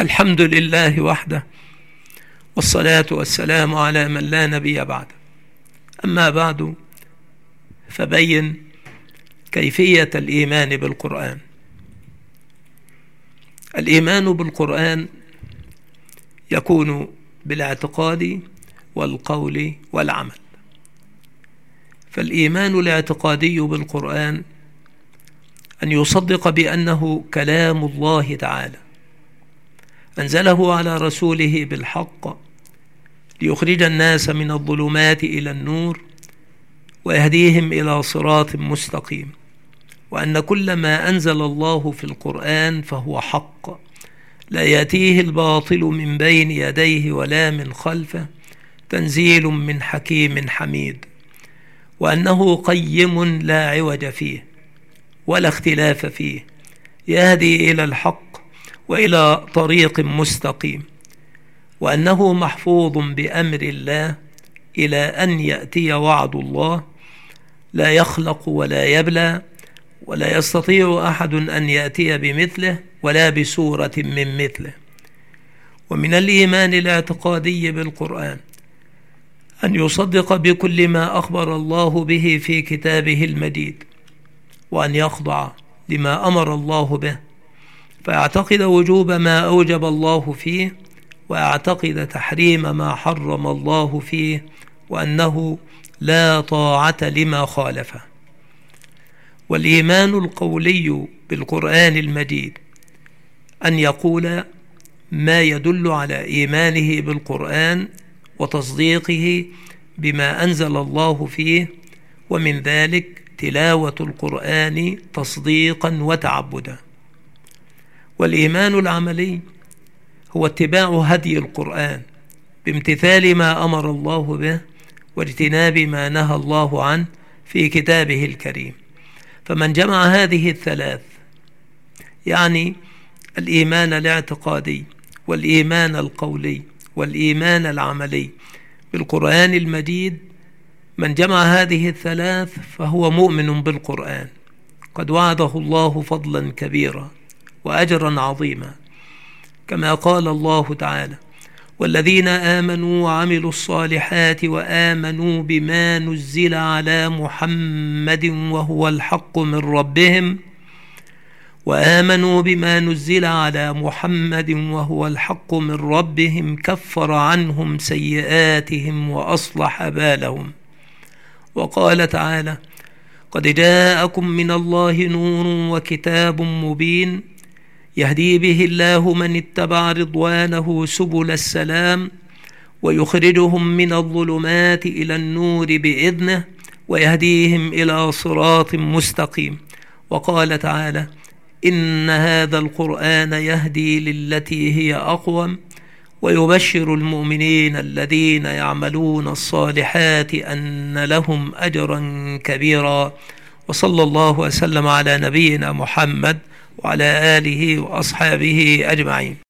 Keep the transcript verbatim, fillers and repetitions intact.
الحمد لله وحده، والصلاة والسلام على من لا نبي بعده. أما بعد، فبين كيفية الإيمان بالقرآن. الإيمان بالقرآن يكون بالاعتقاد والقول والعمل. فالإيمان الاعتقادي بالقرآن أن يصدق بأنه كلام الله تعالى أنزله على رسوله بالحق ليخرج الناس من الظلمات إلى النور ويهديهم إلى صراط مستقيم، وأن كل ما أنزل الله في القرآن فهو حق لا يأتيه الباطل من بين يديه ولا من خلفه، تنزيل من حكيم حميد، وأنه قيم لا عوج فيه ولا اختلاف فيه، يهدي إلى الحق وإلى طريق مستقيم، وأنه محفوظ بأمر الله إلى أن يأتي وعد الله، لا يخلق ولا يبلى، ولا يستطيع أحد أن يأتي بمثله ولا بسورة من مثله. ومن الإيمان الاعتقادي بالقرآن أن يصدق بكل ما أخبر الله به في كتابه المجيد، وأن يخضع لما أمر الله به، فيعتقد وجوب ما أوجب الله فيه، ويعتقد تحريم ما حرم الله فيه، وأنه لا طاعة لما خالفه. والإيمان القولي بالقرآن المجيد أن يقول ما يدل على إيمانه بالقرآن وتصديقه بما أنزل الله فيه، ومن ذلك تلاوة القرآن تصديقا وتعبدا. والإيمان العملي هو اتباع هدي القرآن بامتثال ما أمر الله به واجتناب ما نهى الله عنه في كتابه الكريم. فمن جمع هذه الثلاث، يعني الإيمان الاعتقادي والإيمان القولي والإيمان العملي بالقرآن المجيد، من جمع هذه الثلاث فهو مؤمن بالقرآن، قد وعده الله فضلا كبيرا وأجرا عظيما، كما قال الله تعالى: والذين آمنوا وعملوا الصالحات وآمنوا بما نزل على محمد وهو الحق من ربهم وآمنوا بما نزل على محمد وهو الحق من ربهم كفر عنهم سيئاتهم وأصلح بالهم. وقال تعالى: قد جاءكم من الله نور وكتاب مبين يهدي به الله من اتبع رضوانه سبل السلام ويخرجهم من الظلمات إلى النور بإذنه ويهديهم إلى صراط مستقيم. وقال تعالى: إن هذا القرآن يهدي للتي هي أقوم ويبشر المؤمنين الذين يعملون الصالحات أن لهم أجرا كبيرا. وصلى الله وسلم على نبينا محمد وعلى آله وأصحابه أجمعين.